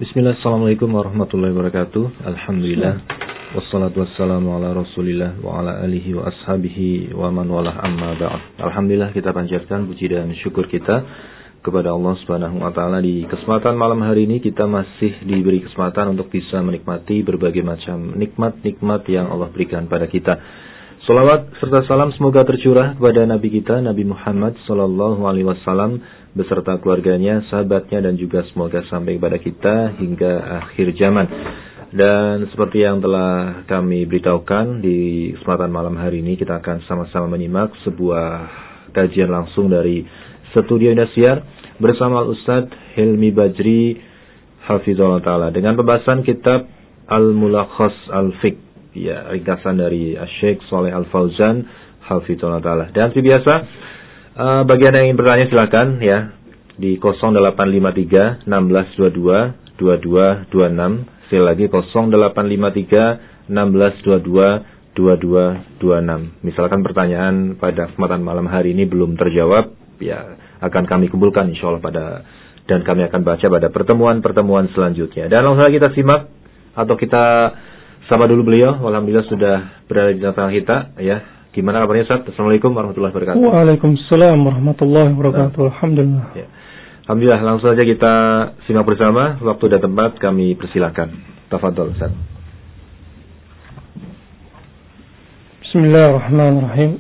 Bismillah, assalamualaikum warahmatullahi wabarakatuh. Alhamdulillah, wassalatu wassalamu ala rasulillah wa ala alihi wa ashabihi wa man walah amma ba'd. Alhamdulillah, kita panjatkan puji dan syukur kita kepada Allah Subhanahu wa taala. Di kesempatan malam hari ini kita masih diberi kesempatan untuk bisa menikmati berbagai macam nikmat-nikmat yang Allah berikan pada kita. Salawat serta salam semoga tercurah kepada Nabi kita, Nabi Muhammad sallallahu alaihi wasallam beserta keluarganya, sahabatnya, dan juga semoga sampai kepada kita hingga akhir zaman. Dan seperti yang telah kami beritahukan, di kesempatan malam hari ini kita akan sama-sama menyimak sebuah kajian langsung dari Studio Indosiar bersama Al-Ustadz Hilmi Bajri Hafizullah Ta'ala dengan pembahasan kitab Al-Mulakhas Al-Fiqh, ya, ringkasan dari Syekh Shalih Al-Fauzan Hafizullah Ta'ala. Dan seperti biasa, bagi Anda yang ingin bertanya silakan ya di 0853 1622 2226. Sekali lagi 0853 1622 2226. Misalkan pertanyaan pada kesempatan malam hari ini belum terjawab, ya akan kami kumpulkan insyaallah dan kami akan baca pada pertemuan-pertemuan selanjutnya. Dan langsung saja kita simak atau kita sapa dulu beliau. Alhamdulillah sudah berada di tengah kita ya. Gimana kabarnya Ustaz? Assalamualaikum warahmatullahi wabarakatuh. Waalaikumsalam warahmatullahi wabarakatuh. Alhamdulillah. Ya. Alhamdulillah, langsung saja kita simak bersama. Waktu dan tempat kami persilakan. Tafadhol Ustaz. Bismillahirrahmanirrahim.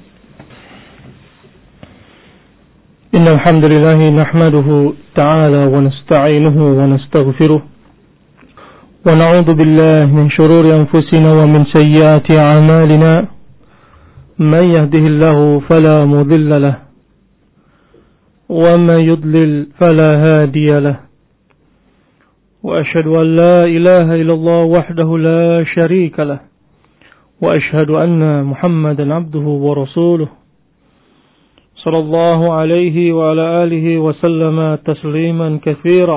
Innal hamdalillah nahmaduhu ta'ala wa nasta'inuhu wa nastaghfiruh. Wa na'udzu billahi min shururi anfusina wa min sayyiati a'malina. من يهده الله فلا مضل له ومن يضلل فلا هادي له وأشهد أن لا إله إلا الله وحده لا شريك له وأشهد أن محمدا عبده ورسوله صلى الله عليه وعلى آله وسلم تسليما كثيرا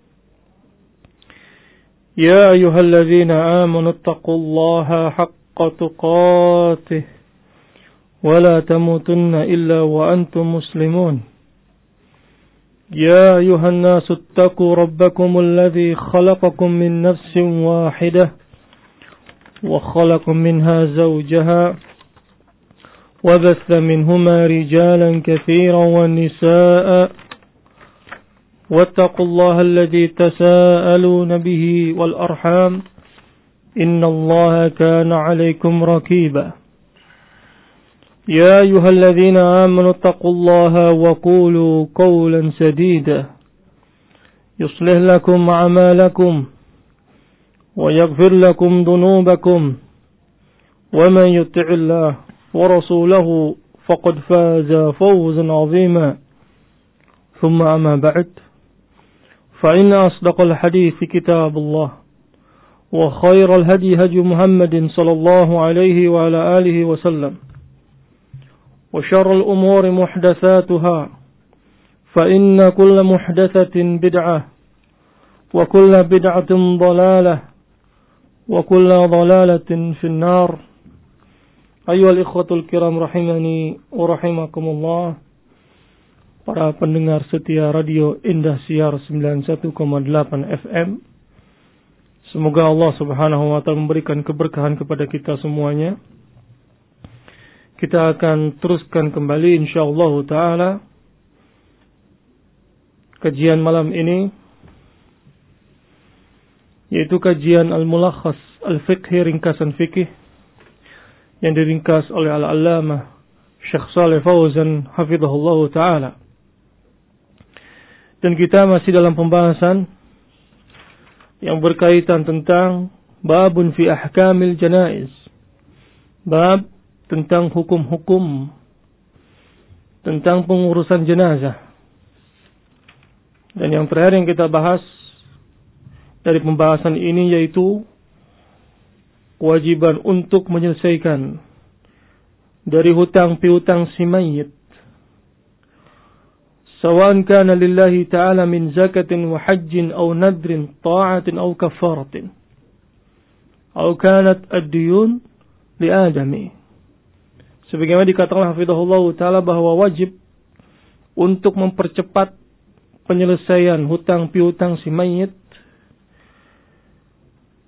يا أيها الذين آمنوا اتقوا الله حق تقاته ولا تموتن إلا وأنتم مسلمون يا أيها الناس اتقوا ربكم الذي خلقكم من نفس واحدة وخلق منها زوجها وبث منهما رجالا كثيرا ونساء واتقوا الله الذي تساءلون به والأرحام إن الله كان عليكم رقيبا يا أيها الذين آمنوا اتقوا الله وقولوا قولا سديدا يصلح لكم أعمالكم ويغفر لكم ذنوبكم ومن يطع الله ورسوله فقد فاز فوزا عظيما ثم أما بعد فإن أصدق الحديث كتاب الله وخير الهدي هدي محمد صلى الله عليه وعلى آله وسلم وشر الأمور محدثاتها فإن كل محدثة بدعة وكل بدعة ضلالة وكل ضلالة في النار أيها الإخوة الكرام رحمني ورحمكم الله. Para pendengar setia Radio Indosiar 91,8 FM, semoga Allah Subhanahu wa taala memberikan keberkahan kepada kita semuanya. Kita akan teruskan kembali insyaallah ta'ala kajian malam ini, yaitu kajian Al-Mulakhas Al-Fiqh, ringkasan fikih yang diringkas oleh Al-Allamah Syekh Shalih Fauzan Hafizahullah Ta'ala. Dan kita masih dalam pembahasan yang berkaitan tentang babun fi ahkamil janaiz, bab tentang hukum-hukum tentang pengurusan jenazah. Dan yang terakhir yang kita bahas dari pembahasan ini yaitu kewajiban untuk menyelesaikan dari hutang piutang si mayit, sawa'an kana lillahi ta'ala min zakatin wa hajjin aw nadrin ta'atin aw kafaratin aw kanat ad-diyun li adami. Sebagaimana dikatakan hafizahullah ta'ala bahwa wajib untuk mempercepat penyelesaian hutang piutang si mayit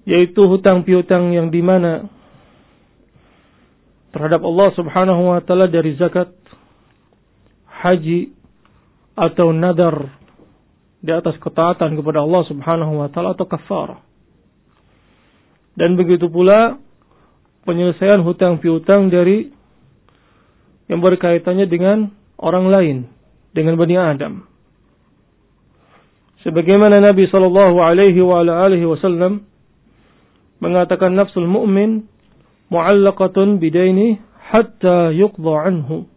yaitu hutang piutang yang dimana terhadap Allah Subhanahu wa taala dari zakat, haji atau nadar di atas ketaatan kepada Allah Subhanahu wa taala atau kafarah. Dan begitu pula penyelesaian hutang piutang dari yang berkaitannya dengan orang lain, dengan Bani Adam. Sebagaimana Nabi sallallahu alaihi wasallam mengatakan nafsul mu'min mu'allaqatun bidaini hatta yuqda anhu.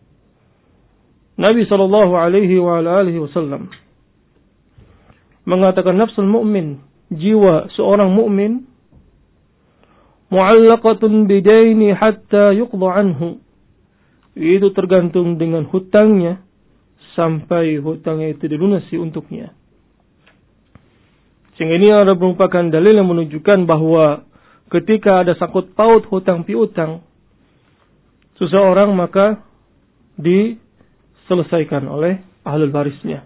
Nabi sallallahu alaihi wasallam mengatakan nafsul mu'min, jiwa seorang mukmin, mu'allaqatun bidaini hatta yuqda anhu. Itu tergantung dengan hutangnya sampai hutangnya itu dilunasi untuknya. Sehingga ini adalah merupakan dalil yang menunjukkan bahwa ketika ada sangkut paut hutang piutang seseorang, maka diselesaikan oleh ahlul warisnya.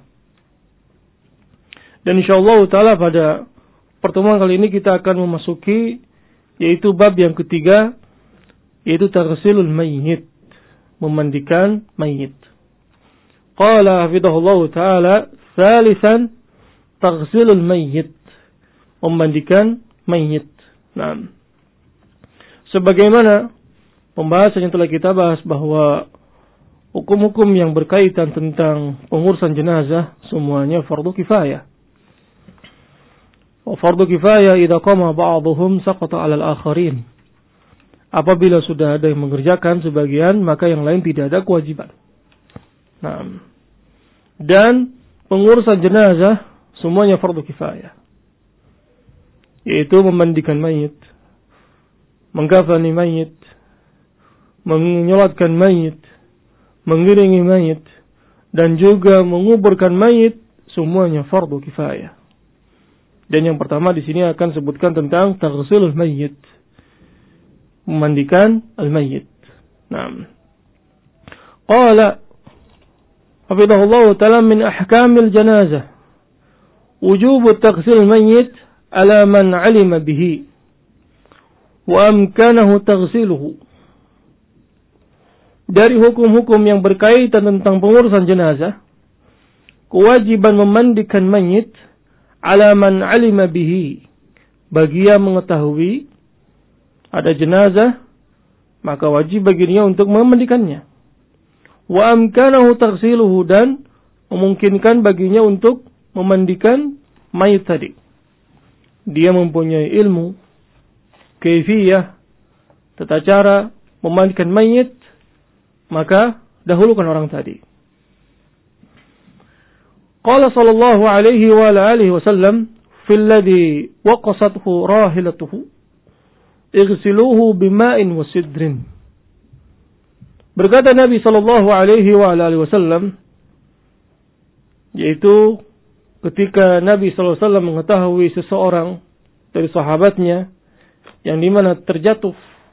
Dan insyaallah taala pada pertemuan kali ini kita akan memasuki yaitu bab yang ketiga, yaitu taghsilul mayyit, memandikan mayit. Qala hafidhahullah taala, tsalitsan taghsilul mayyit, memandikan mayit. Nah, sebagaimana pembahasan yang telah kita bahas bahwa hukum-hukum yang berkaitan tentang pengurusan jenazah semuanya fardu kifayah. Wa fardu kifayah idza qama ba'dhum saqata 'ala al-akharin. Apabila sudah ada yang mengerjakan sebagian, maka yang lain tidak ada kewajiban. Nah, dan pengurusan jenazah semuanya fardu kifayah, yaitu memandikan mayit, mengkafani mayit, menyolatkan mayit, mengiringi mayit, dan juga menguburkan mayit, semuanya fardu kifayah. Dan yang pertama di sini akan sebutkan tentang taghsilul mayyit, memandikan al-mayyit. Naam. Qala hafidhahullah ta'ala min ahkamil janazah wujubu taghsil mayyit ala man 'alima bihi wa amkanahu taghsiluhu. Dari hukum-hukum yang berkaitan tentang pengurusan jenazah, kewajiban memandikan mayit ala man 'alima bihi, bagi yang mengetahui ada jenazah, maka wajib baginya untuk memandikannya. Wa amkanahu taghsiluhu, dan memungkinkan baginya untuk memandikan mayit tadi. Dia mempunyai ilmu, kaifiyah, tata cara memandikan mayit, maka dahulukan orang tadi. Qala sallallahu alaihi wa alihi wasallam fil ladhi waqasathu rahilatuhu ighsiluhu bima'in wa sidrin. Berkata Nabi sallallahu alaihi wa alihi wasallam, yaitu ketika Nabi sallallahu alaihi wasallam mengetahui seseorang dari sahabatnya yang dimana terjatuh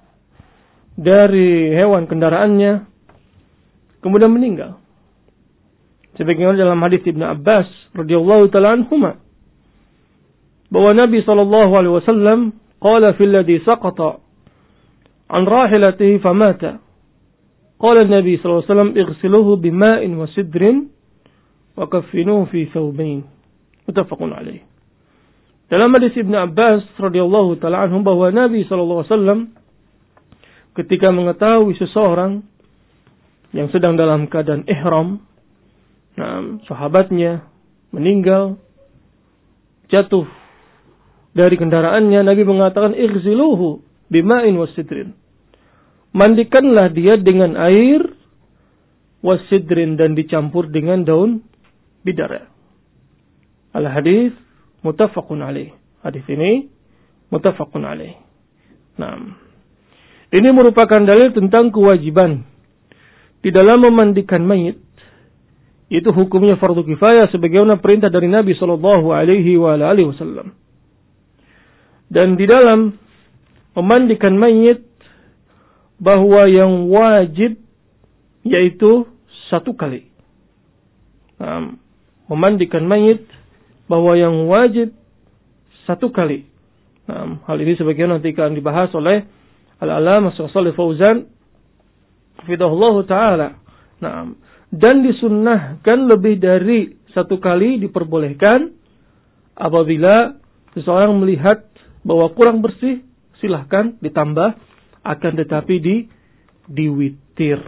dari hewan kendaraannya kemudian meninggal. Sebagaimana dalam hadis Ibnu Abbas radhiyallahu taala anhuma, bahwa Nabi sallallahu alaihi wasallam qala fil ladhi saqata an rahilatihi famata. Qala Nabi sallallahu alaihi wasallam ighsiluhu bima'in wa sidrin wa kaffinuhu fi thawbain. Muttafaqun alaih. Dalam hadis Ibnu Abbas radhiyallahu taala anhum, bahwa Nabi sallallahu alaihi wasallam ketika mengetahui seseorang yang sedang dalam keadaan ihram, sahabatnya meninggal, jatuh dari kendaraannya, Nabi mengatakan ighsiluhu bima'in wasidrin, mandikanlah dia dengan air, wasidrin, dan dicampur dengan daun bidara. Al-hadis muttafaqun alaih. Hadis ini muttafaqun alaih. Nah, ini merupakan dalil tentang kewajiban di dalam memandikan mayit. Itu hukumnya fardu kifayah sebagaimana perintah dari Nabi sallallahu alaihi wasallam. Dan di dalam memandikan mayit, bahwa yang wajib yaitu satu kali. Memandikan mayit, bahwa yang wajib satu kali. Hal ini sebagaimana nanti akan dibahas oleh Al-Allamah Shalih Fauzan hafizahullah taala. Dan disunnahkan lebih dari satu kali diperbolehkan apabila seseorang melihat bahwa kurang bersih, silahkan ditambah, akan tetapi diwitir.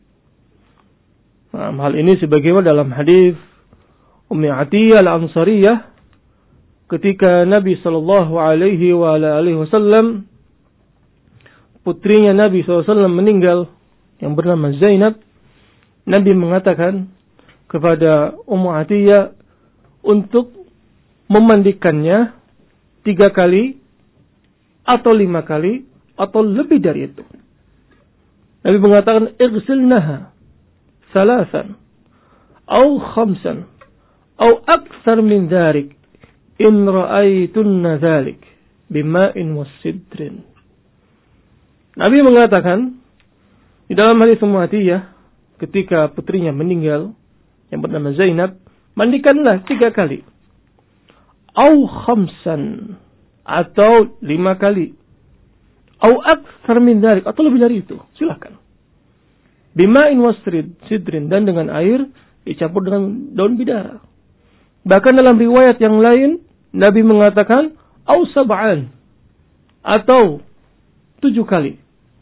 Hal ini sebagaimana dalam hadis Ummi Atiyah Al-Ansariyah ketika Nabi sallallahu alaihi wasallam putrinya Nabi SAW meninggal yang bernama Zainab, Nabi mengatakan kepada Ummu Atiyah untuk memandikannya 3 kali atau 5 kali atau lebih dari itu. Nabi mengatakan igsilnaha 3 atau 5 atau akthar min dzalik in ra'aytunna dzalik bima'in wasidrin. Nabi mengatakan di dalam hadis Ummu Atiyah ketika putrinya meninggal yang bernama Zainab, mandikanlah 3 kali. Au 5 atau 5 kali. Au akthar min dzalik atau lebih dari itu, silakan. Bima'in wasidrin, dan dengan air dicampur dengan daun bidara. Bahkan dalam riwayat yang lain Nabi mengatakan au 7 atau 7 kali.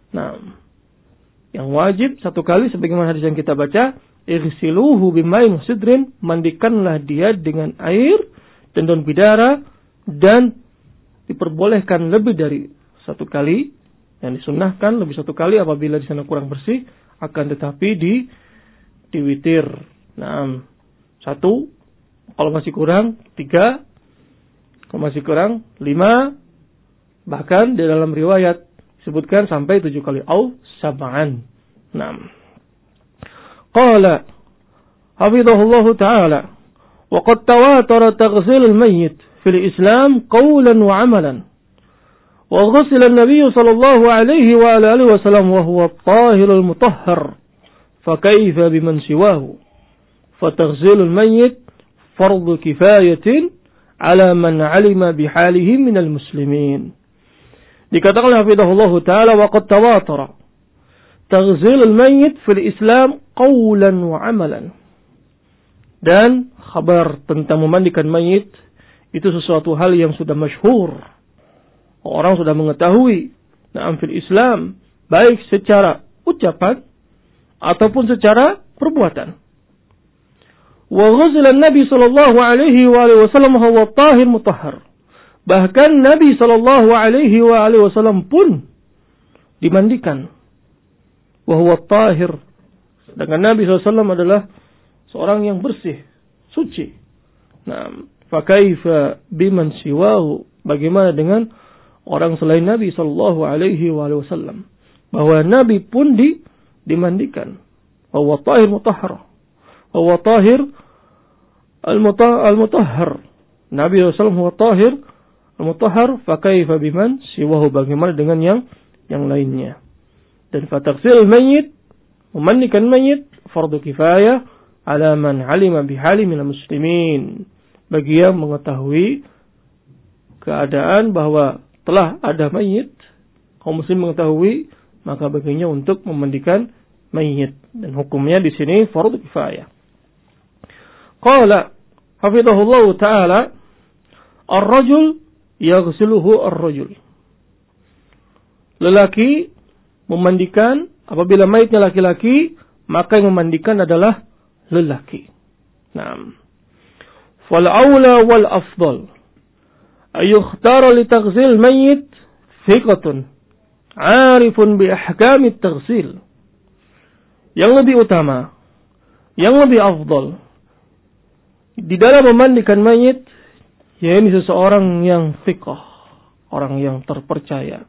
Yang wajib 1 kali sebagaimana hadis yang kita baca, irsiluhu bima'in wasidrin, mandikanlah dia dengan air dan daun bidara, dan diperbolehkan lebih dari 1 kali, yang disunnahkan lebih 1 kali apabila di sana kurang bersih, akan tetapi diwitir. 1, kalau masih kurang 3, kalau masih kurang 5, bahkan di dalam riwayat disebutkan sampai 7 kali au 7. Qala hafizahullah taala wa qad tawatara taghsil al-mayyit fil Islam qawlan wa 'amalan. Wa ghusila an-nabiy sallallahu alaihi wa alihi wasallam wa huwa at-tahir al-mutahhar. Fa kayfa biman siwahu? Fa taghsil al-mayyit fardu kifayatin 'ala man 'alima bihalihi minal muslimin. Dikatakan hafizahullah taala wa qad tawatara taghsil al-mayyit fil Islam qawlan wa 'amalan. Dan kabar tentang memandikan mayit itu sesuatu hal yang sudah masyhur. Orang sudah mengetahui fil Islam, baik secara ucapan ataupun secara perbuatan. Wa ghusila Nabi sallallahu alaihi wasallam huwa tahir mutahhar. Bahkan Nabi sallallahu alaihi wasallam pun dimandikan. Wa huwa tahir. Sedangkan Nabi SAW adalah seorang yang bersih, suci. Fa kaifa biman siwahu? Bagaimana dengan orang selain Nabi sallallahu alaihi wasallam? Bahwa Nabi pun dimandikan. Wa huwa tahir mutahhar. Wa huwa tahir al-mutahhar. Nabi SAW huwa tahir al-mutahhar, fa kaifa biman siwahu? Bagaimana dengan yang lainnya? Dan fataghsil al-mayyit, memandikan mayit, fardu kifayah ala man 'alima bihali minal muslimin, bagi yang mengetahui keadaan bahwa telah ada mayit, kaum muslim mengetahui, maka baginya untuk memandikan mayit. Dan hukumnya di sini fardu kifayah. Qala hafizahullah taala ar-rajul yaghsiluhu ar-rajul. Lelaki memandikan, apabila mayitnya laki-laki, maka yang memandikan adalah lelaki. Fal aula wal afdal ayukhtara li taghsil mayyit thiqatun 'arifun bi ahkam at-taghsil. Yang lebih utama, yang lebih afdal di dalam memandikan mayit, yaitu seseorang yang thiqah, orang yang terpercaya.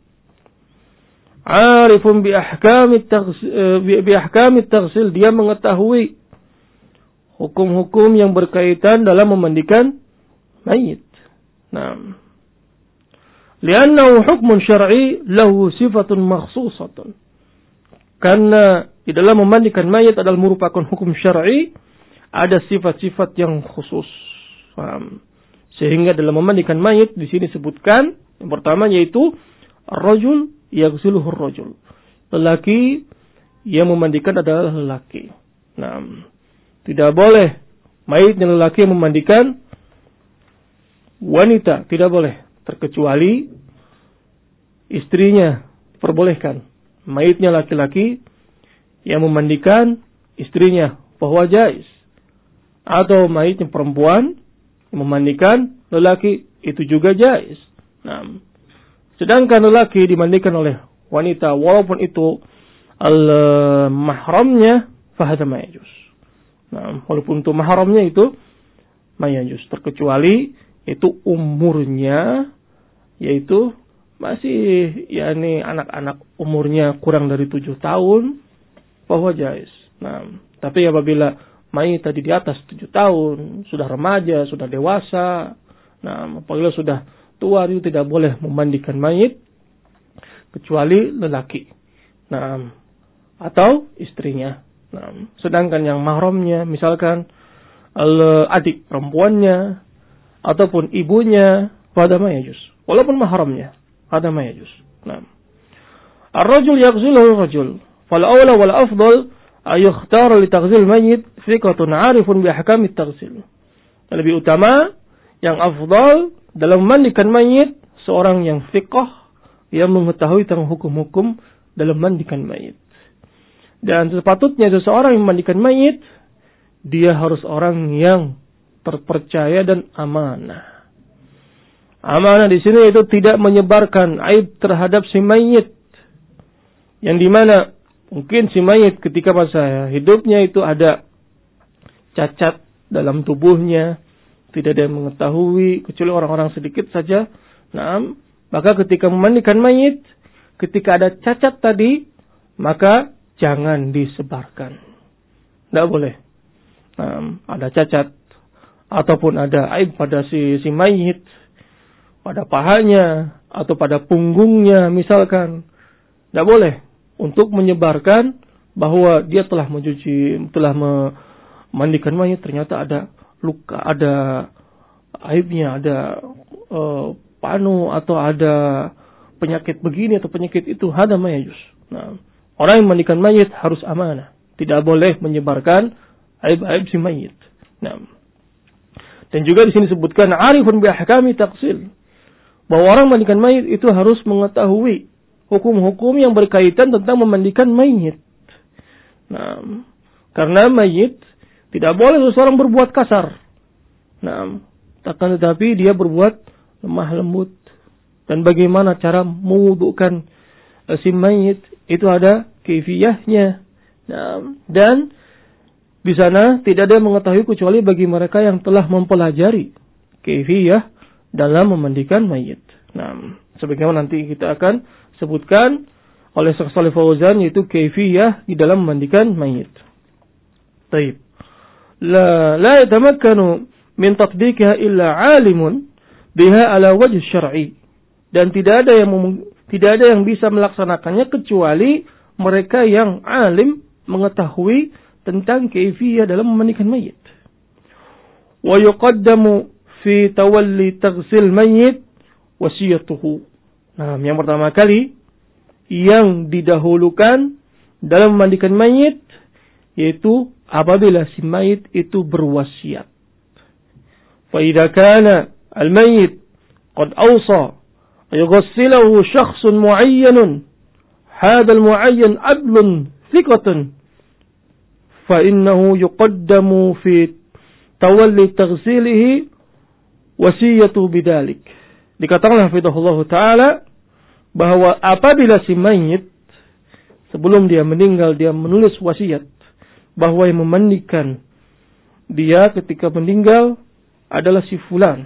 Arifun bi ahkam at-taghsil, dia mengetahui hukum-hukum yang berkaitan dalam memandikan mayit. Li'annahu hukmun syar'i lahu sifatun makhsusatun. Karena di dalam memandikan mayit adalah merupakan hukum syar'i, ada sifat-sifat yang khusus. Sehingga dalam memandikan mayit di sini disebutkan Yang pertama yaitu ar-rajul yaghsiluhu ar-rajul. Lelaki yang memandikan adalah lelaki. Nah, tidak boleh mayitnya lelaki yang memandikan wanita, tidak boleh, terkecuali istrinya perbolehkan. Mayitnya laki-laki yang memandikan istrinya, bahwa jaiz. Atau mayitnya perempuan yang memandikan lelaki, itu juga jaiz. Nah, sedangkan lelaki dimandikan oleh wanita, walaupun itu al-mahramnya, fahadha mayajuz. Nah, walaupun untuk mahramnya itu mayajuz, terkecuali itu umurnya, yaitu masih anak-anak umurnya kurang dari 7 tahun, bahwa jaiz. Nah, tapi apabila mayit tadi di atas 7 tahun, sudah remaja, sudah dewasa, nah, apabila sudah tua, itu tidak boleh memandikan mayit kecuali lelaki. Nah, atau istrinya. Nah, sedangkan yang mahramnya, misalkan adik perempuannya ataupun ibunya, pada mayajus. Walaupun mahramnya, pada mayajus. Nah, ar-rajul yaghsiluhu ar-rajul. Fal awla wal afdal ay yakhtara li taghsil mayyit thiqatun 'arifun bi ahkam at-taghsil. Lebih utama, yang afdal dalam memandikan mayit seorang yang thiqah, yang mengetahui tentang hukum-hukum dalam memandikan mayit. Dan sepatutnya seseorang yang memandikan mayit, dia harus orang yang terpercaya dan amanah. Amanah di sini itu tidak menyebarkan aib terhadap si mayit, yang dimana mungkin si mayit ketika masa hidupnya itu ada cacat dalam tubuhnya, tidak ada yang mengetahui kecuali orang-orang sedikit saja. Nah, maka ketika memandikan mayit, ketika ada cacat tadi, maka jangan disebarkan. Tidak boleh. Ada cacat ataupun ada aib pada si mayit, pada pahanya atau pada punggungnya misalkan. Tidak boleh untuk menyebarkan bahwa dia telah memandikan mayit, ternyata ada luka, ada aibnya, ada panu atau ada penyakit begini atau penyakit itu, hada mayajus. Nah, orang yang memandikan mayit harus amanah, tidak boleh menyebarkan aib-aib si mayit. Nah, dan juga di sini disebutkan arifun bi ahkami taqsil, bahwa orang memandikan mayit itu harus mengetahui hukum-hukum yang berkaitan tentang memandikan mayit. Nah, karena mayit tidak boleh seseorang berbuat kasar. Nah, akan tetapi dia berbuat lemah lembut. Dan bagaimana cara mewudukan si mayit, itu ada kaifiyahnya. Nah, dan di sana tidak ada yang mengetahui kecuali bagi mereka yang telah mempelajari kaifiyah dalam memandikan mayit. Nah, sebagaimana nanti kita akan sebutkan oleh Syekh Shalih Fauzan, yaitu kaifiyah di dalam memandikan mayit. Baik. La yatamakkanu min tatbiqiha illa 'alimun biha ala wajh syar'i. Dan tidak ada yang bisa melaksanakannya kecuali mereka yang alim mengetahui tentang kaifiyah dalam memandikan mayit. Wa yuqaddamu fi tawalli taghsil mayit wasiyatuhu. Nah, yang pertama kali yang didahulukan dalam memandikan mayit yaitu apabila si mayit itu berwasiat. Fa idza kana al-mayyit qad awsa yughsiluhu shakhsun mu'ayyanun, hadha al-mu'ayyan adlun thiqatan, fa innahu yuqaddamu fi tawalli taghsilihi wasiyatu bidzalik. Dikatakan hafizahullah taala bahwa apabila si mayit sebelum dia meninggal dia menulis wasiat bahwa yang memandikan dia ketika meninggal adalah si fulan.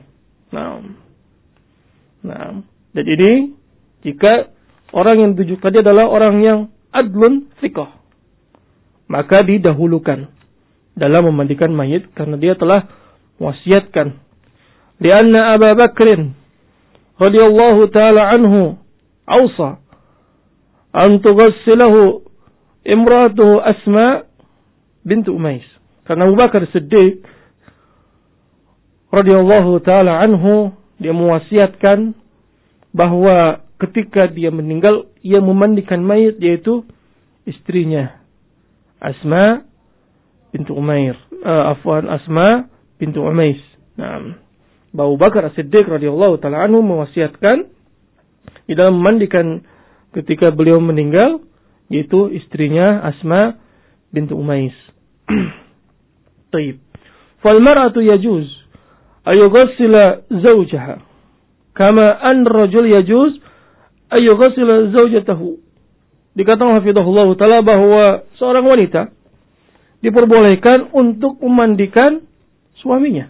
Nah, dan ini jika orang yang ditujukan dia adalah orang yang adlun thiqah, maka didahulukan dalam memandikan mayit karena dia telah wasiatkan. Lianna Abu Bakrin radhiyallahu taala anhu awsa an tughassilahu imratuhu Asma bint Umais. Karena Abu Bakar Siddiq radhiyallahu taala anhu dia mewasiatkan bahwa ketika dia meninggal, yang memandikan mayit yaitu istrinya Asma bintu Umair. Asma bintu Umais. Nah, Abu Bakar As-Siddiq radhiyallahu taala anhu mewasiatkan di dalam memandikan ketika beliau meninggal, yaitu istrinya Asma bintu Umais. Taib. Fal mar'atu yajuz ayughassila zawjaha kama an rajul yajuz ayughassila zawjatahu. Dikatakan hafizahullah taala bahwa seorang wanita diperbolehkan untuk memandikan suaminya.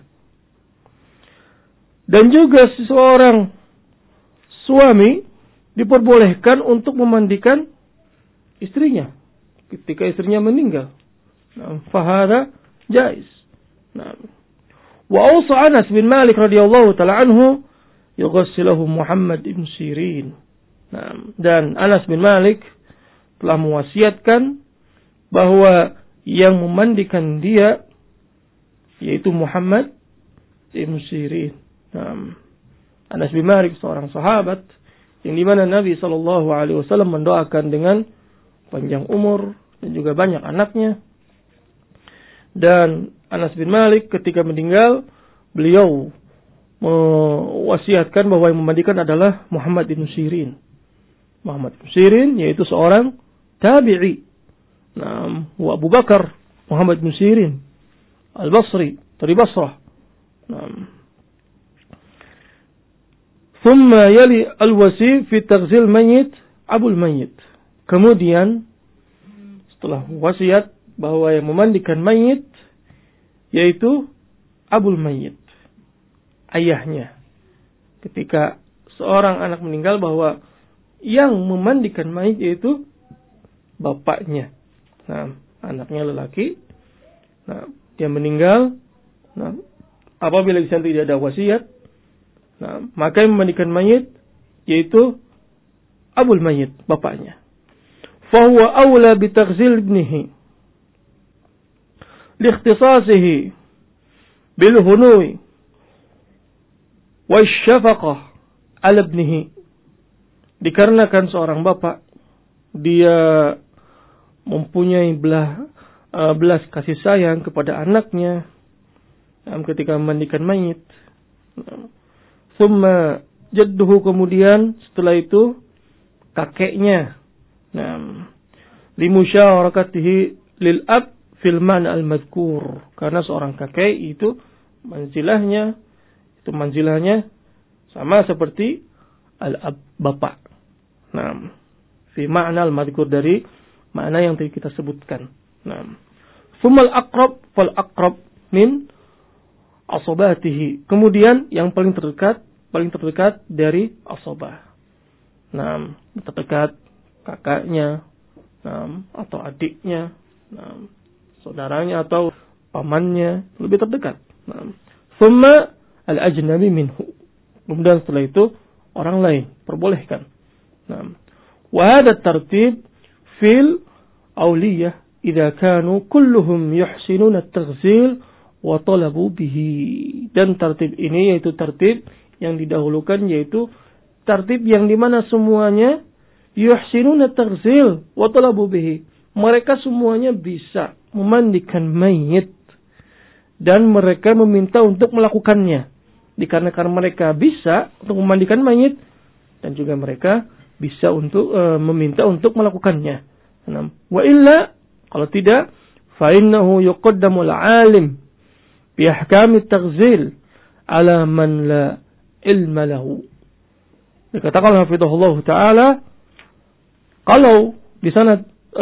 Dan juga seorang suami diperbolehkan untuk memandikan istrinya ketika istrinya meninggal. Nah, fahada jaiz. Nah, wa awsa Anas bin Malik radhiyallahu taala anhu yughassiluhu Muhammad ibn Sirin. Nah, dan Anas bin Malik telah mewasiatkan bahwa yang memandikan dia yaitu Muhammad ibn Sirin. Nah, Anas bin Malik seorang sahabat yang dimana Nabi SAW mendoakan dengan panjang umur dan juga banyak anaknya. Dan Anas bin Malik ketika meninggal, beliau mewasiatkan bahwa yang memandikan adalah Muhammad bin Sirin. Muhammad bin Sirin yaitu seorang tabi'i. Nah, wa Abu Bakar Muhammad bin Sirin Al-Basri dari Basrah. Nah, ثم يلي الوصي في تغسيل الميت أبو الميت. Kemudian setelah wasiat bahwa yang memandikan mayit yaitu Abul Mayyit, ayahnya. Ketika seorang anak meninggal, bahwa yang memandikan mayit yaitu bapaknya. Nah, anaknya lelaki. Nah, dia meninggal. Nah, apabila di sana tidak ada wasiat, nah, maka yang memandikan mayit yaitu Abul Mayyit, bapaknya. Fahuwa awla bitaghzil ibnihi liikhtisasihi bil hunui wasyafaqah ala ibnihi. Dikarenakan seorang bapak dia mempunyai belas kasih sayang kepada anaknya ketika memandikan mayit. Summa jadduhu, kemudian setelah itu kakeknya. Nah, limusyarakatihi lil ab fil man al madhkur, karena seorang kakek itu manzilahnya sama seperti al ab, bapak. Nah, fi ma'na al madhkur, dari makna yang tadi kita sebutkan. Nah, summa al aqrab fal aqrab min asabatihi, kemudian yang paling terdekat dari asabah. Nah, terdekat kakaknya, atau adiknya, saudaranya atau pamannya, lebih terdekat. Thumma al-ajnabi minhu, kemudian setelah itu orang lain, perbolehkan. Wa hadha tartib fil awliyah idza kanu kulluhum yuhsinuna at-taghzil wa talabu bihi. Dan tartib ini yaitu tartib yang didahulukan, yaitu tartib yang dimana semuanya yuhsinuna taghzil wa talabu bihi. Mereka semuanya bisa memandikan mayit dan mereka meminta untuk melakukannya. Dikarenakan mereka bisa untuk memandikan mayit dan juga mereka bisa untuk meminta untuk melakukannya. Wa illa, kalau tidak, fa innahu yuqaddamu al-alim bi ahkam at-taghzil ala man la ilma lahu. Dikatakan hafizahullah taala, kalau di sana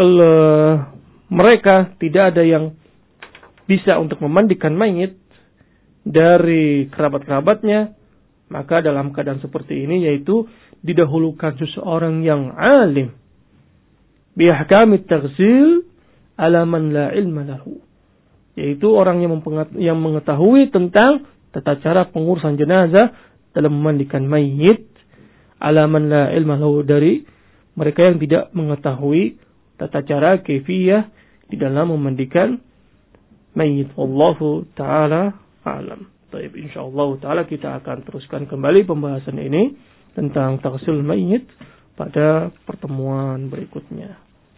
mereka tidak ada yang bisa untuk memandikan mayit dari kerabat-kerabatnya, maka dalam keadaan seperti ini yaitu didahulukan seseorang yang alim bi ahkamit taghzil ala man la ilma lahu, yaitu orang yang mengetahui tentang tata cara pengurusan jenazah dalam memandikan mayit, ala man la ilma lahu, dari mereka yang tidak mengetahui tata cara kaifiyah di dalam memandikan mayit. Wallahu ta'ala a'lam. Baik, insyaallah ta'ala kita akan teruskan kembali pembahasan ini tentang taghsil mayyit pada pertemuan berikutnya.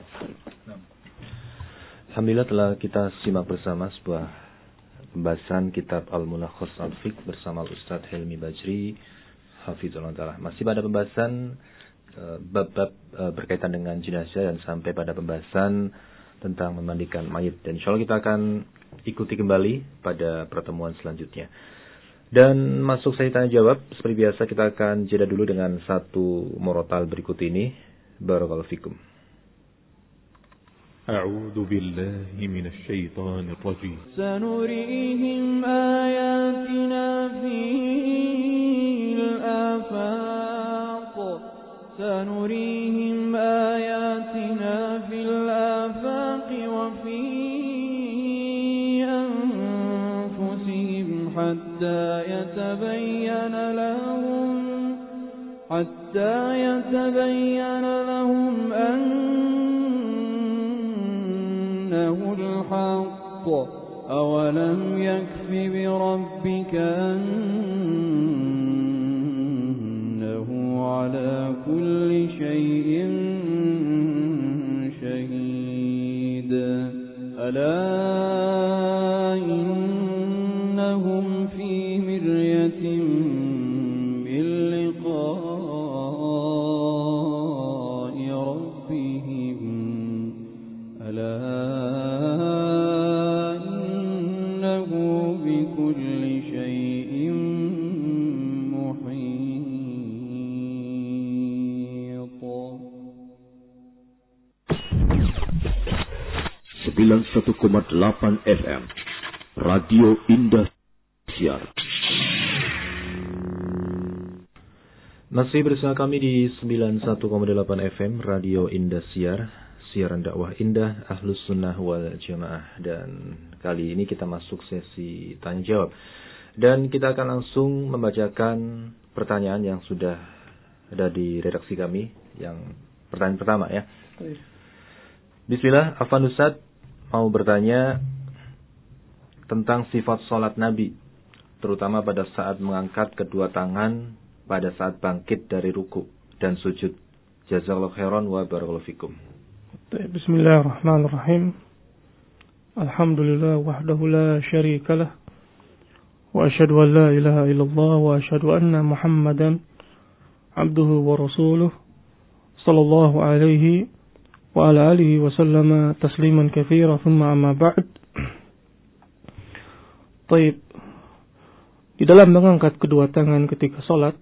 Alhamdulillah telah kita simak bersama sebuah pembahasan kitab Al-Mulakhas Al-Fiqh bersama Ustaz Helmi Bajri Hafizullah Ta'ala. Masih pada pembahasan bab-bab berkaitan dengan jenazah dan sampai pada pembahasan tentang memandikan mayit. Dan insya Allah kita akan ikuti kembali pada pertemuan selanjutnya. Dan masuk saya tanya jawab, seperti biasa kita akan jeda dulu dengan satu murotal berikut ini. Barakallahu fikum. A'udzu billahi minasy syaithanir rajim. Sanurihim ayatina fil afaq. Sanurihim ayatina fil afaq wa fi anfusihim hatta yatabayyana lahum annahu al-haqq. Awalam yakfi bi rabbika على كل شيء شهيد ألا إنهم في مرية من لقاء ربهم ألا إنه بكل شيء 91,8 FM Radio Indah Siar. Masih bersama kami di 91,8 FM Radio Indah Siar, siaran dakwah indah Ahlus Sunnah wal Jamaah. Dan kali ini kita masuk sesi tanya jawab. Dan kita akan langsung membacakan pertanyaan yang sudah ada di redaksi kami. Yang pertanyaan pertama ya. Bismillah, Afan Ustaz mau bertanya tentang sifat sholat Nabi, terutama pada saat mengangkat kedua tangan pada saat bangkit dari ruku dan sujud. Jazakallahu khairan wa barakallahu fikum. Bismillahirrahmanirrahim. Alhamdulillah wahdahu la syarikalah. Wa asyhadu an la ilaha illallah wa asyhadu anna Muhammadan abduhu wa rasuluh sallallahu alaihi wa ala alihi wa sallama tasliman katsira thumma amma ba'd. Baik. Di dalam mengangkat kedua tangan ketika salat,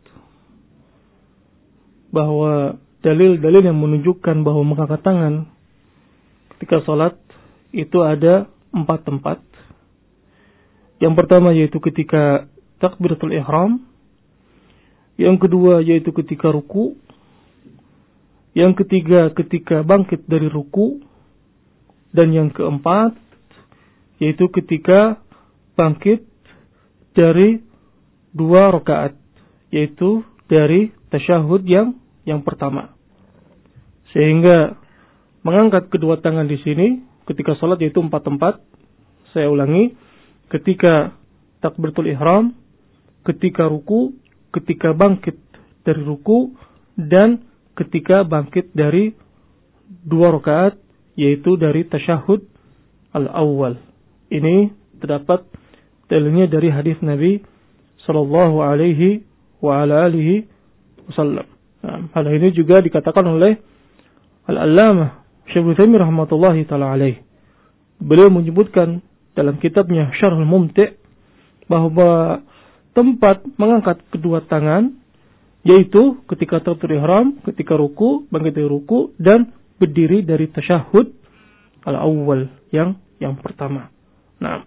bahwa dalil-dalil yang menunjukkan bahwa mengangkat tangan ketika salat itu ada 4 tempat. Yang pertama yaitu ketika takbiratul ihram, yang kedua yaitu ketika ruku, yang ketiga ketika bangkit dari ruku, dan yang keempat yaitu ketika bangkit dari 2 rakaat, yaitu dari tasyahud yang pertama. Sehingga mengangkat kedua tangan di sini ketika salat yaitu 4 tempat. Saya ulangi, ketika takbiratul ihram, ketika ruku, ketika bangkit dari ruku, dan ketika bangkit dari 2 rakaat, yaitu dari tasyahud al-awwal. Ini terdapat dalilnya dari hadis Nabi sallallahu alaihi wa ala alihi wasallam. Nah, hal ini juga dikatakan oleh Al-Allamah Syaikhul Utsaimin rahmatullahi taala alaih. Beliau menyebutkan dalam kitabnya Syarhul Mumti' bahwa tempat mengangkat kedua tangan yaitu ketika takbiratul ihram, ketika ruku, bangkit dari ruku, dan berdiri dari tasyahud al-awwal yang pertama. Nah,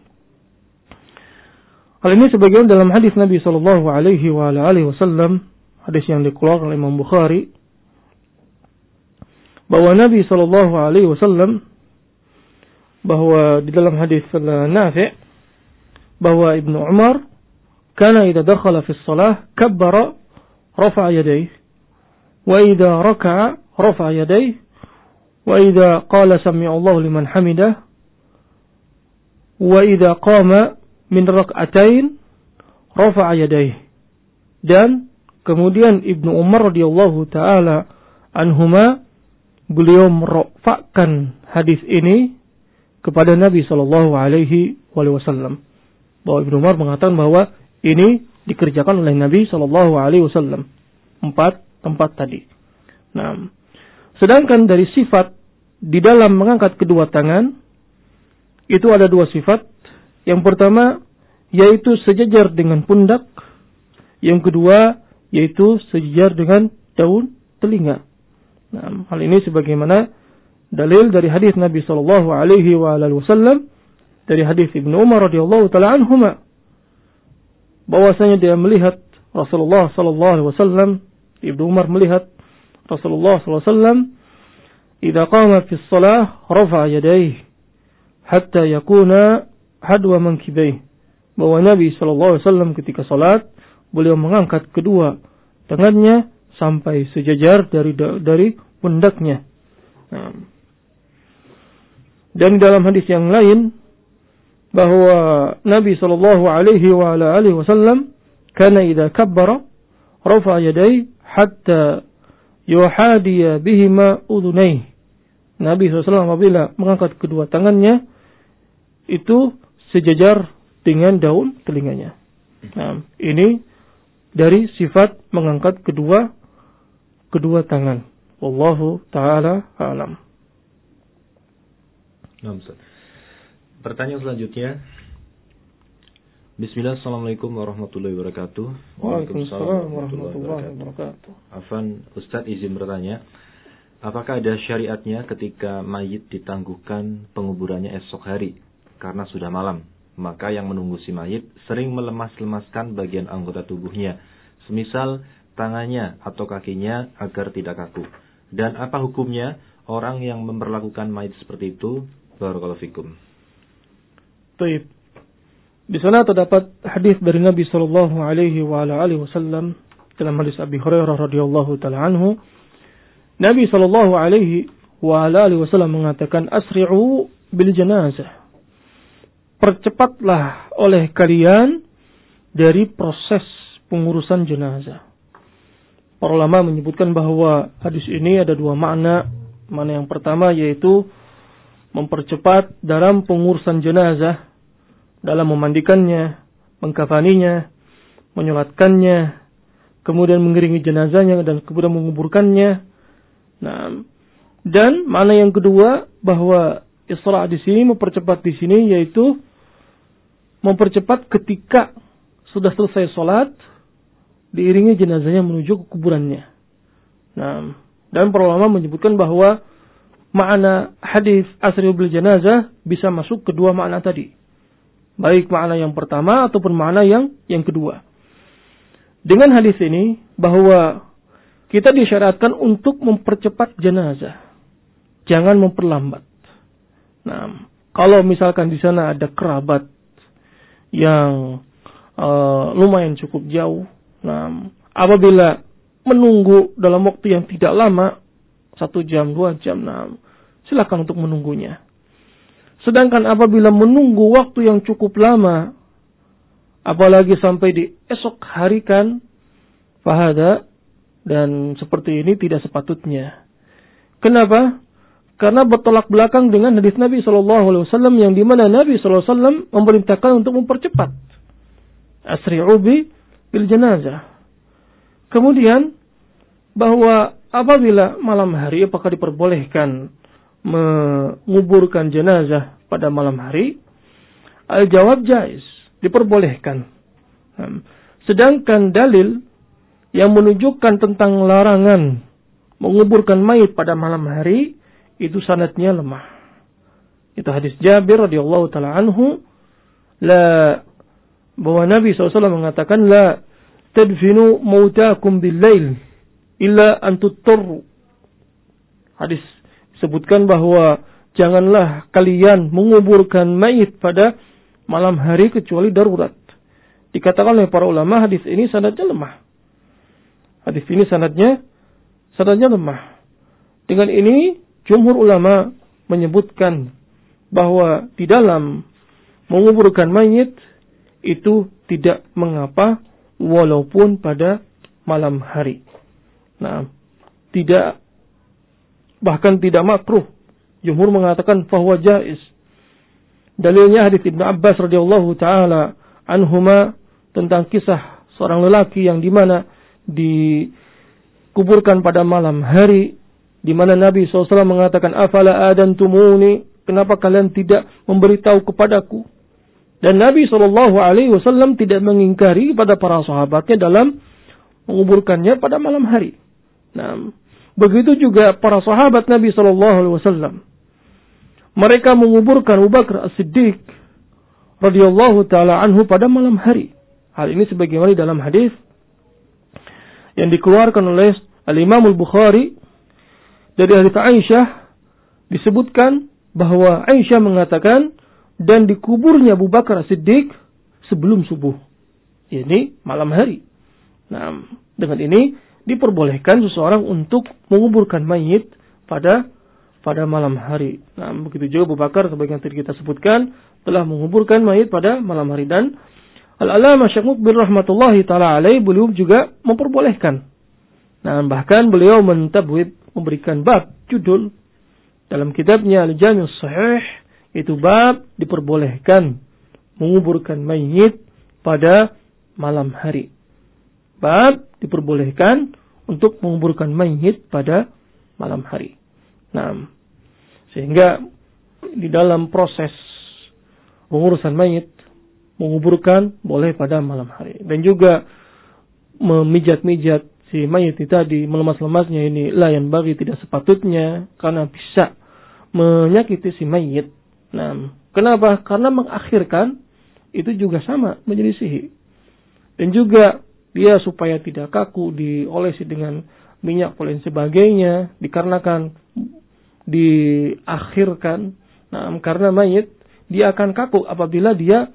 hal ini sebagian dalam hadis Nabi sallallahu alaihi wa alihi wasallam, hadis yang dikeluarkan oleh Imam Bukhari, bahwa Nabi sallallahu alaihi wasallam, bahwa di dalam hadis Nafi' bahwa Ibnu Umar kana idza dakhala fi shalah kabbara rafa'a yadayhi wa idza raka'a rafa'a yadayhi wa idza qala sami'a Allahu liman hamidah wa idza qama min rak'atain rafa'a yadayhi. Dan Kemudian Ibnu Umar radhiyallahu taala anhuma, beliau merofakkan hadis ini kepada Nabi sallallahu alaihi wasallam. Bahwa Ibnu Umar mengatakan bahwa ini dikerjakan oleh Nabi sallallahu alaihi wasallam. 4 tempat tadi. Nah, sedangkan dari sifat di dalam mengangkat kedua tangan itu ada 2 sifat. Yang pertama yaitu sejajar dengan pundak. Yang kedua yaitu sejajar dengan daun telinga. Nah, hal ini sebagaimana dalil dari hadis Nabi sallallahu alaihi wasallam, dari hadis Ibnu Umar radhiyallahu taala anhuma, bahwasanya dia melihat Rasulullah sallallahu alaihi wasallam, Ibnu Umar melihat Rasulullah sallallahu alaihi wasallam idza qama fi shalah rafa'a yadayhi hatta yakuna hadwa mankibaihi, bahwa Nabi sallallahu alaihi wasallam ketika salat beliau mengangkat kedua tangannya sampai sejajar dari pundaknya. Nah, dan dalam hadis yang lain bahwa Nabi sallallahu alaihi wasallam kana idza kabbara rafa'a yadayhi hatta yuhadiya bihima udhunayhi. Nabi SAW apabila mengangkat kedua tangannya itu sejajar dengan daun telinganya. Nah, ini dari sifat mengangkat kedua tangan. Wallahu ta'ala a'lam. Pertanyaan selanjutnya. Bismillah, assalamualaikum warahmatullahi wabarakatuh. Waalaikumsalam warahmatullahi wabarakatuh. Afan, Ustadz izin bertanya, apakah ada syariatnya ketika mayit ditangguhkan penguburannya esok hari karena sudah malam? Maka yang menunggu si mayit sering melemas-lemaskan bagian anggota tubuhnya, semisal tangannya atau kakinya agar tidak kaku. Dan apa hukumnya orang yang memperlakukan mayit seperti itu? Barakallahu fikum. Baik. Di sana terdapat hadis dari Nabi sallallahu alaihi wasallam dalam hadis Abi Hurairah radhiyallahu taala anhu. Nabi sallallahu alaihi wasallam mengatakan, asri'u bil janazah. Percepatlah oleh kalian dari proses pengurusan jenazah. Para ulama menyebutkan bahwa hadis ini ada 2 makna. Makna yang pertama yaitu mempercepat dalam pengurusan jenazah, dalam memandikannya, mengkafaninya, menyolatkannya, kemudian mengiringi jenazahnya dan kemudian menguburkannya. Nah, dan makna yang kedua bahwa isra' di sini, mempercepat di sini yaitu mempercepat ketika sudah selesai sholat, diiringi jenazahnya menuju ke kuburannya. Nah, dan para ulama menyebutkan bahwa makna hadis asri'u bil janazah bisa masuk kedua makna tadi. Baik makna yang pertama ataupun makna yang kedua. Dengan hadis ini bahwa kita disyaratkan untuk mempercepat jenazah. Jangan memperlambat. Nah, kalau misalkan di sana ada kerabat yang lumayan cukup jauh, nah, apabila menunggu dalam waktu yang tidak lama, 1 jam, 2 jam, nah, silakan untuk menunggunya. Sedangkan apabila menunggu waktu yang cukup lama, apalagi sampai di esok hari kan, fahada, dan seperti ini tidak sepatutnya. Kenapa? Karena bertolak belakang dengan hadis Nabi SAW yang dimana Nabi SAW memerintahkan untuk mempercepat. Asri'u bil janazah. Kemudian bahwa apabila malam hari apakah diperbolehkan menguburkan jenazah pada malam hari? Al-jawab jaiz, diperbolehkan. Sedangkan dalil yang menunjukkan tentang larangan menguburkan mayit pada malam hari itu sanadnya lemah. Itu hadis Jabir radhiyallahu taala anhu, bahwa Nabi SAW mengatakan la tadfinu mautakum bil-lail illa an tuttarru. Hadis sebutkan bahwa janganlah kalian menguburkan mayit pada malam hari kecuali darurat. Dikatakan oleh para ulama hadis ini sanadnya lemah. Hadis ini sanadnya lemah. Dengan ini jumhur ulama menyebutkan bahwa di dalam menguburkan mayit itu tidak mengapa walaupun pada malam hari. Nah, bahkan tidak makruh. Jumhur mengatakan fahuwa jaiz. Dalilnya hadis Ibnu Abbas radhiyallahu taala anhuma tentang kisah seorang lelaki yang di mana dikuburkan pada malam hari, di mana Nabi SAW mengatakan, afala adantumuni, kenapa kalian tidak memberitahu kepadaku? Dan Nabi SAW tidak mengingkari pada para sahabatnya dalam menguburkannya pada malam hari. Nah, begitu juga para sahabat Nabi SAW. Mereka menguburkan Abu Bakar As-Siddiq radhiyallahu taala anhu pada malam hari. Hal ini sebagaimana dalam hadis yang dikeluarkan oleh Al-Imam Al-Bukhari dari hadis Aisyah, disebutkan bahwa Aisyah mengatakan, dan dikuburnya Abu Bakar As-Siddiq sebelum subuh. Ini malam hari. Nah, dengan ini diperbolehkan seseorang untuk menguburkan mayit pada malam hari. Nah, begitu juga Abu Bakar sebagian tadi kita sebutkan telah menguburkan mayit pada malam hari. Dan Al-Allamah Syekh Mukbil rahmatullahi taala alaih, beliau juga memperbolehkan. Nah, bahkan beliau mentabwib, memberikan bab judul dalam kitabnya Al-Jami' As-Sahih, itu bab diperbolehkan menguburkan mayit pada malam hari. Bab diperbolehkan untuk menguburkan mayit pada malam hari. Nah, sehingga di dalam proses pengurusan mayit, menguburkan boleh pada malam hari. Dan juga memijat-mijat si mayit tadi, melemas-lemasnya ini layan bagi, tidak sepatutnya, karena bisa menyakiti si mayit. Nah, kenapa? Karena mengakhirkan itu juga sama, menyelisihi. Dan juga dia supaya tidak kaku, diolesi dengan minyak dan sebagainya, dikarenakan diakhirkan. Nah, karena mayit dia akan kaku apabila dia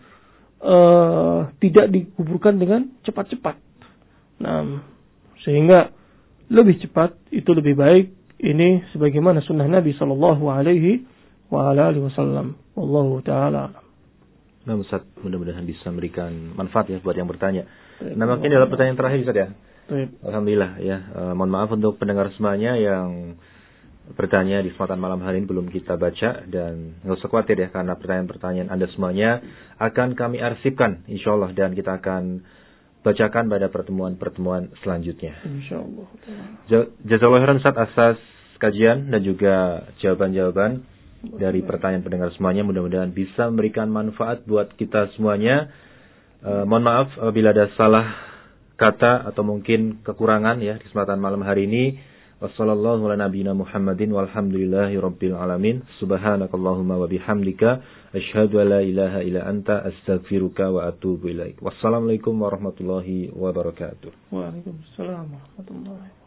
tidak dikuburkan dengan cepat-cepat. Nah, sehingga lebih cepat itu lebih baik. Ini sebagaimana sunnah Nabi sallallahu alaihi wasallam. Wallahu taala. Nah, Ustaz, mudah-mudahan bisa memberikan manfaat ya buat yang bertanya. Nah, mungkin adalah pertanyaan terakhir, Ustaz ya. Alhamdulillah ya. Mohon maaf untuk pendengar semuanya yang bertanya di kesempatan malam hari ini belum kita baca, dan nggak usah khawatir ya, karena pertanyaan-pertanyaan Anda semuanya akan kami arsipkan insyaallah, dan kita akan bacakan pada pertemuan-pertemuan selanjutnya. Insyaallah. Jazakallahu khairan Ustaz atas kajian dan juga jawaban-jawaban dari pertanyaan pendengar semuanya. Mudah-mudahan bisa memberikan manfaat buat kita semuanya. Mohon maaf apabila ada salah kata atau mungkin kekurangan ya di kesempatan malam hari ini. Wassallallahu ala nabiyyina Muhammadin walhamdulillahi rabbil alamin. Subhanakallahumma wa bihamdika asyhadu an la ilaha illa anta astaghfiruka wa atubu ilaik. Wassalamualaikum warahmatullahi wabarakatuh. Waalaikumsalam warahmatullahi wabarakatuh.